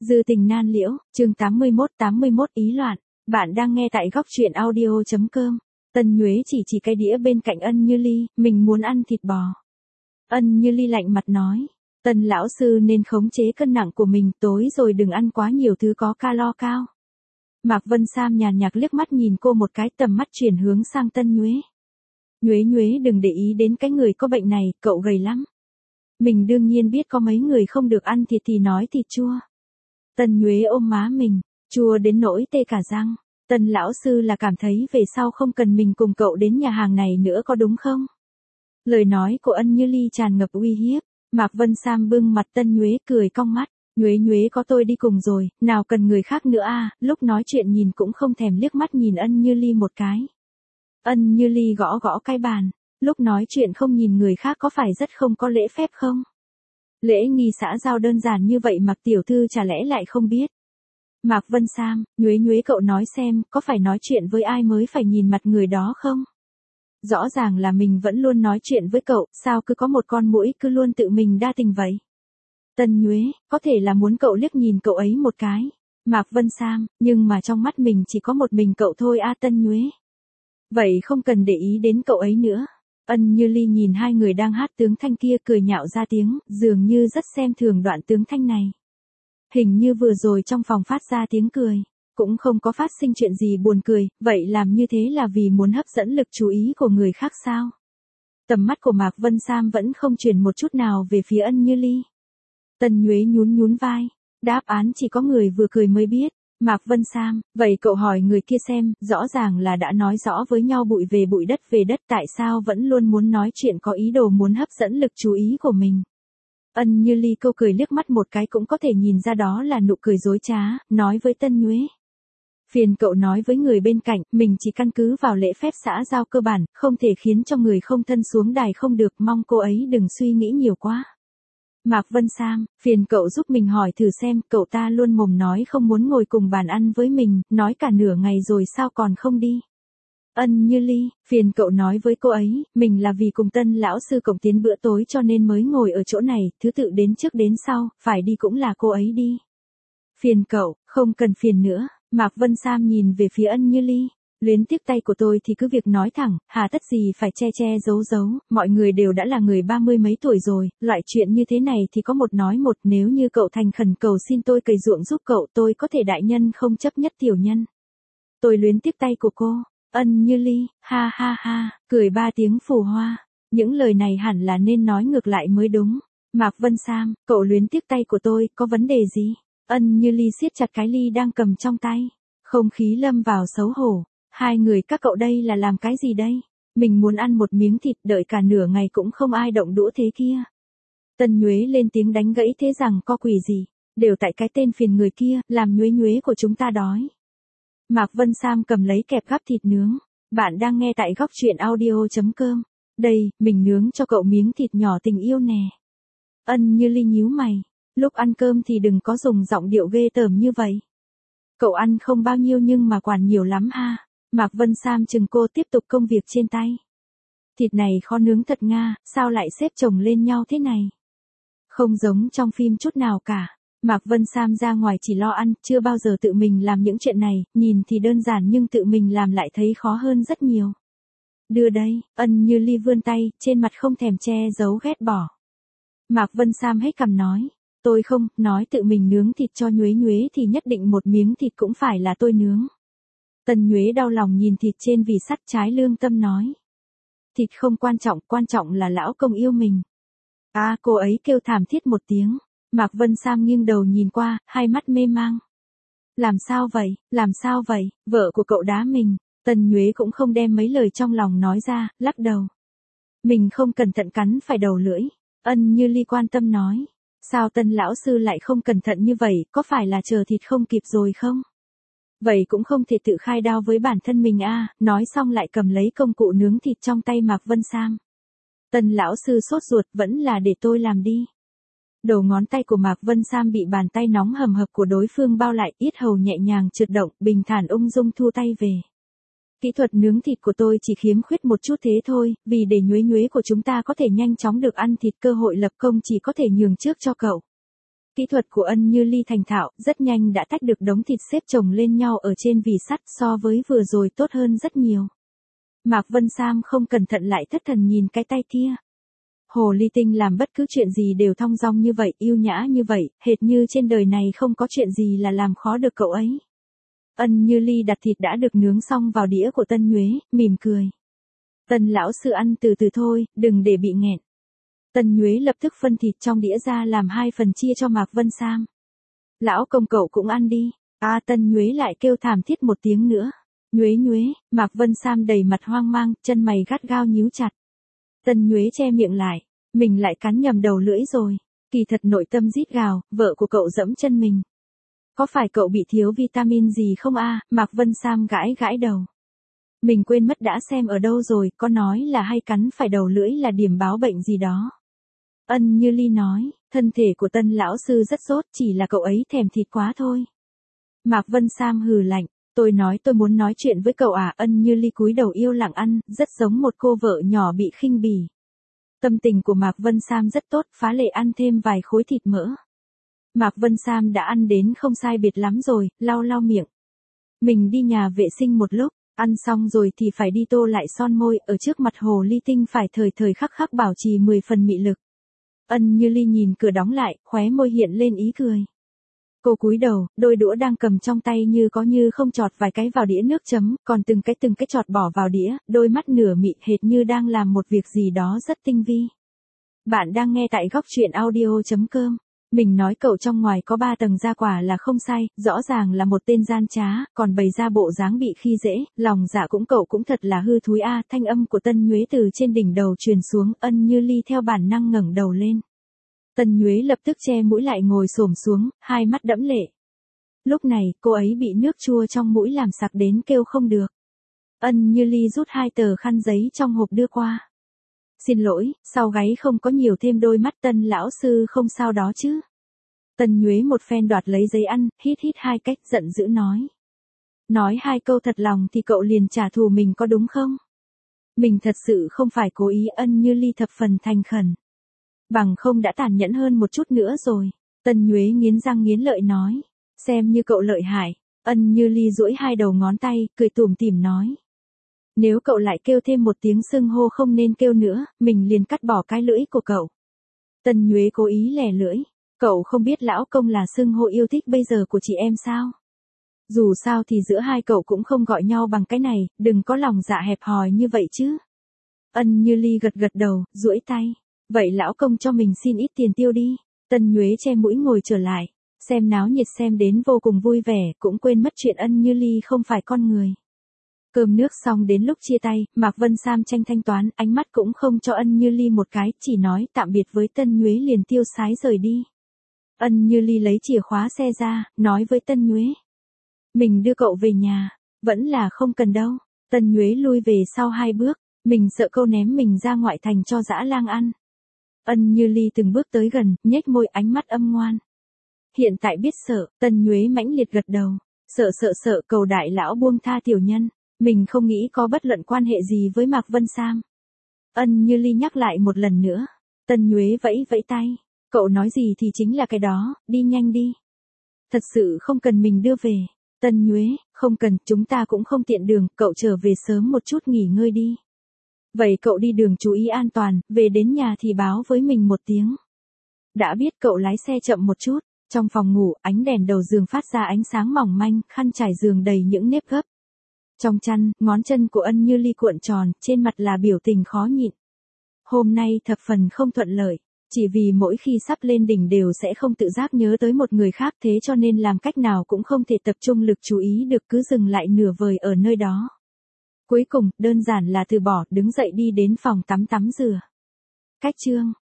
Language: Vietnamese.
Dư tình nan liễu, chương 81 ý loạn. Bạn đang nghe tại góc truyện audio.com. Tân Nhuế chỉ cái đĩa bên cạnh Ân Như Ly, mình muốn ăn thịt bò. Ân Như Ly lạnh mặt nói, Tân lão sư nên khống chế cân nặng của mình, tối rồi đừng ăn quá nhiều thứ có calo cao. Mạc Vân Sam nhàn nhạt liếc mắt nhìn cô một cái, tầm mắt chuyển hướng sang Tân Nhuế. Nhuế đừng để ý đến cái người có bệnh này, cậu gầy lắm. Mình đương nhiên biết có mấy người không được ăn thịt thì nói thịt chua. Tân Nhuế ôm má mình, chua đến nỗi tê cả răng. Tân lão sư là cảm thấy về sau không cần mình cùng cậu đến nhà hàng này nữa có đúng không? Lời nói của Ân Như Ly tràn ngập uy hiếp. Mạc Vân Sam bưng mặt Tân Nhuế cười cong mắt. Nhuế có tôi đi cùng rồi, nào cần người khác nữa à? Lúc nói chuyện nhìn cũng không thèm liếc mắt nhìn Ân Như Ly một cái. Ân Như Ly gõ cái bàn. Lúc nói chuyện không nhìn người khác có phải rất không có lễ phép không? Lễ nghi xã giao đơn giản như vậy Mạc tiểu thư chả lẽ lại không biết? Mạc Vân Sam, Nhuế cậu nói xem, có phải nói chuyện với ai mới phải nhìn mặt người đó không? Rõ ràng là mình vẫn luôn nói chuyện với cậu, sao cứ có một con muỗi cứ luôn tự mình đa tình vậy? Tân Nhuế, có thể là muốn cậu liếc nhìn cậu ấy một cái. Mạc Vân Sam, nhưng mà trong mắt mình chỉ có một mình cậu thôi a Tân Nhuế. Vậy không cần để ý đến cậu ấy nữa. Ân Như Ly nhìn hai người đang hát tướng thanh kia cười nhạo ra tiếng, dường như rất xem thường đoạn tướng thanh này. Hình như vừa rồi trong phòng phát ra tiếng cười, cũng không có phát sinh chuyện gì buồn cười, vậy làm như thế là vì muốn hấp dẫn lực chú ý của người khác sao? Tầm mắt của Mạc Vân Sam vẫn không chuyển một chút nào về phía Ân Như Ly. Tân Nhuế nhún vai, đáp án chỉ có người vừa cười mới biết. Mạc Vân Sam, vậy cậu hỏi người kia xem, rõ ràng là đã nói rõ với nhau bụi về bụi đất về đất, tại sao vẫn luôn muốn nói chuyện có ý đồ muốn hấp dẫn lực chú ý của mình. Ân Như Ly câu cười liếc mắt một cái cũng có thể nhìn ra đó là nụ cười dối trá, nói với Tân Nhuế. Phiền cậu nói với người bên cạnh, mình chỉ căn cứ vào lễ phép xã giao cơ bản, không thể khiến cho người không thân xuống đài không được, mong cô ấy đừng suy nghĩ nhiều quá. Mạc Vân Sam, phiền cậu giúp mình hỏi thử xem, cậu ta luôn mồm nói không muốn ngồi cùng bàn ăn với mình, nói cả nửa ngày rồi sao còn không đi. Ân Như Ly, phiền cậu nói với cô ấy, mình là vì cùng Tân lão sư cộng tiến bữa tối cho nên mới ngồi ở chỗ này, thứ tự đến trước đến sau, phải đi cũng là cô ấy đi. Phiền cậu, không cần phiền nữa. Mạc Vân Sam nhìn về phía Ân Như Ly. Luyến tiếc tay của tôi thì cứ việc nói thẳng, hà tất gì phải che giấu, mọi người đều đã là người 30 mấy tuổi rồi, loại chuyện như thế này thì có một nói một, nếu như cậu thành khẩn cầu xin tôi cày ruộng giúp cậu, tôi có thể đại nhân không chấp nhất tiểu nhân. Tôi luyến tiếc tay của cô. Ân Như Ly, ha, cười ba tiếng phù hoa. Những lời này hẳn là nên nói ngược lại mới đúng. Mạc Vân Sam, cậu luyến tiếc tay của tôi, có vấn đề gì? Ân Như Ly siết chặt cái ly đang cầm trong tay. Không khí lâm vào xấu hổ. Hai người các cậu đây là làm cái gì đây? Mình muốn ăn một miếng thịt, đợi cả nửa ngày cũng không ai động đũa thế kia. Tân Nhuế lên tiếng đánh gãy, thế rằng có quỷ gì? Đều tại cái tên phiền người kia, làm Nhuế của chúng ta đói. Mạc Vân Sam cầm lấy kẹp gắp thịt nướng. Bạn đang nghe tại góc truyện audio.com. Đây, mình nướng cho cậu miếng thịt nhỏ tình yêu nè. Ân Như Ly nhíu mày. Lúc ăn cơm thì đừng có dùng giọng điệu ghê tởm như vậy. Cậu ăn không bao nhiêu nhưng mà quản nhiều lắm ha. Mạc Vân Sam chừng cô tiếp tục công việc trên tay. Thịt này khó nướng thật nga, sao lại xếp chồng lên nhau thế này? Không giống trong phim chút nào cả. Mạc Vân Sam ra ngoài chỉ lo ăn, chưa bao giờ tự mình làm những chuyện này, nhìn thì đơn giản nhưng tự mình làm lại thấy khó hơn rất nhiều. Đưa đây, Ân Như Ly vươn tay, trên mặt không thèm che giấu ghét bỏ. Mạc Vân Sam hết cằm nói, tôi không, nói tự mình nướng thịt cho Nhuế thì nhất định một miếng thịt cũng phải là tôi nướng. Tân Nhuế đau lòng nhìn thịt trên vì sắt, trái lương tâm nói. Thịt không quan trọng là lão công yêu mình. À, cô ấy kêu thảm thiết một tiếng. Mạc Vân Sam nghiêng đầu nhìn qua, hai mắt mê mang. Làm sao vậy, vợ của cậu đá mình. Tân Nhuế cũng không đem mấy lời trong lòng nói ra, lắc đầu. Mình không cẩn thận cắn phải đầu lưỡi. Ân Như Ly quan tâm nói. Sao Tân lão sư lại không cẩn thận như vậy, có phải là chờ thịt không kịp rồi không? Vậy cũng không thể tự khai đao với bản thân mình à, nói xong lại cầm lấy công cụ nướng thịt trong tay Mạc Vân Sam. Tân lão sư sốt ruột, vẫn là để tôi làm đi. Đầu ngón tay của Mạc Vân Sam bị bàn tay nóng hầm hập của đối phương bao lại, yết hầu nhẹ nhàng trượt động, bình thản ung dung thu tay về. Kỹ thuật nướng thịt của tôi chỉ khiếm khuyết một chút thế thôi, vì để Nhuế của chúng ta có thể nhanh chóng được ăn thịt, cơ hội lập công chỉ có thể nhường trước cho cậu. Kỹ thuật của Ân Như Ly thành thạo, rất nhanh đã tách được đống thịt xếp chồng lên nhau ở trên vỉ sắt, so với vừa rồi tốt hơn rất nhiều. Mạc Vân Sam không cẩn thận lại thất thần nhìn cái tay kia. Hồ ly tinh làm bất cứ chuyện gì đều thong dong như vậy, yêu nhã như vậy, hệt như trên đời này không có chuyện gì là làm khó được cậu ấy. Ân Như Ly đặt thịt đã được nướng xong vào đĩa của Tân Nhuế, mỉm cười. Tân lão sư ăn từ từ thôi, đừng để bị nghẹn. Tân Nhuế lập tức phân thịt trong đĩa ra làm 2 phần chia cho Mạc Vân Sam. Lão công cậu cũng ăn đi. Tân Nhuế lại kêu thảm thiết một tiếng nữa. Nhuế Nhuế, Mạc Vân Sam đầy mặt hoang mang, chân mày gắt gao nhíu chặt. Tân Nhuế che miệng lại, mình lại cắn nhầm đầu lưỡi rồi. Kỳ thật nội tâm rít gào, vợ của cậu dẫm chân mình. Có phải cậu bị thiếu vitamin gì không Mạc Vân Sam gãi gãi đầu. Mình quên mất đã xem ở đâu rồi, có nói là hay cắn phải đầu lưỡi là điểm báo bệnh gì đó. Ân Như Ly nói, thân thể của Tân lão sư rất sốt, chỉ là cậu ấy thèm thịt quá thôi. Mạc Vân Sam hừ lạnh, tôi nói tôi muốn nói chuyện với cậu Ân Như Ly cúi đầu yêu lặng ăn, rất giống một cô vợ nhỏ bị khinh bỉ. Tâm tình của Mạc Vân Sam rất tốt, phá lệ ăn thêm vài khối thịt mỡ. Mạc Vân Sam đã ăn đến không sai biệt lắm rồi, lau lau miệng. Mình đi nhà vệ sinh một lúc, ăn xong rồi thì phải đi tô lại son môi, ở trước mặt hồ ly tinh phải thời thời khắc khắc bảo trì 10 phần mị lực. Ân Như Ly nhìn cửa đóng lại, khóe môi hiện lên ý cười. Cô cúi đầu, đôi đũa đang cầm trong tay như có như không chọt vài cái vào đĩa nước chấm, còn từng cái chọt bỏ vào đĩa, đôi mắt nửa mị hệt như đang làm một việc gì đó rất tinh vi. Bạn đang nghe tại góc truyện audio.com. Mình nói cậu trong ngoài có 3 tầng ra quả là không sai, rõ ràng là một tên gian trá, còn bày ra bộ dáng bị khi dễ, lòng dạ cậu cũng thật là hư thúi thanh âm của Tân Nhuế từ trên đỉnh đầu truyền xuống, Ân Như Ly theo bản năng ngẩng đầu lên. Tân Nhuế lập tức che mũi lại ngồi xổm xuống, hai mắt đẫm lệ. Lúc này, cô ấy bị nước chua trong mũi làm sặc đến kêu không được. Ân Như Ly rút 2 tờ khăn giấy trong hộp đưa qua. Xin lỗi, sau gáy không có nhiều thêm đôi mắt Tân lão sư không sao đó chứ. Tân Nhuế một phen đoạt lấy giấy ăn, hít 2 cách giận dữ nói. Nói 2 câu thật lòng thì cậu liền trả thù mình có đúng không? Mình thật sự không phải cố ý. Ân Như Ly thập phần thành khẩn. Bằng không đã tàn nhẫn hơn một chút nữa rồi. Tân Nhuế nghiến răng nghiến lợi nói. Xem như cậu lợi hại. Ân Như Ly duỗi 2 đầu ngón tay, cười tủm tỉm nói. Nếu cậu lại kêu thêm một tiếng xưng hô không nên kêu nữa, mình liền cắt bỏ cái lưỡi của cậu. Tân Nhuế cố ý lẻ lưỡi. Cậu không biết lão công là xưng hô yêu thích bây giờ của chị em sao? Dù sao thì giữa hai cậu cũng không gọi nhau bằng cái này, đừng có lòng dạ hẹp hòi như vậy chứ. Ân Như Ly gật đầu, duỗi tay. Vậy lão công cho mình xin ít tiền tiêu đi. Tân Nhuế che mũi ngồi trở lại. Xem náo nhiệt xem đến vô cùng vui vẻ, cũng quên mất chuyện Ân Như Ly không phải con người. Cơm nước xong đến lúc chia tay, Mạc Vân Sam tranh thanh toán, ánh mắt cũng không cho Ân Như Ly một cái, chỉ nói tạm biệt với Tân Nhuế liền tiêu sái rời đi. Ân Như Ly lấy chìa khóa xe ra, nói với Tân Nhuế. Mình đưa cậu về nhà, vẫn là không cần đâu. Tân Nhuế lui về sau 2 bước, mình sợ câu ném mình ra ngoại thành cho dã lang ăn. Ân Như Ly từng bước tới gần, nhếch môi ánh mắt âm ngoan. Hiện tại biết sợ, Tân Nhuế mãnh liệt gật đầu. Sợ, cầu đại lão buông tha tiểu nhân. Mình không nghĩ có bất luận quan hệ gì với Mạc Vân Sam. Ân Như Ly nhắc lại một lần nữa. Tân Nhuế vẫy tay. Cậu nói gì thì chính là cái đó, đi nhanh đi. Thật sự không cần mình đưa về. Tân Nhuế, không cần, chúng ta cũng không tiện đường, cậu trở về sớm một chút nghỉ ngơi đi. Vậy cậu đi đường chú ý an toàn, về đến nhà thì báo với mình một tiếng. Đã biết. Cậu lái xe chậm một chút. Trong phòng ngủ, ánh đèn đầu giường phát ra ánh sáng mỏng manh, khăn trải giường đầy những nếp gấp. Trong chăn, ngón chân của Ân Như Ly cuộn tròn, trên mặt là biểu tình khó nhịn. Hôm nay thập phần không thuận lợi, chỉ vì mỗi khi sắp lên đỉnh đều sẽ không tự giác nhớ tới một người khác, thế cho nên làm cách nào cũng không thể tập trung lực chú ý được, cứ dừng lại nửa vời ở nơi đó. Cuối cùng, đơn giản là từ bỏ, đứng dậy đi đến phòng tắm rửa. Cách chương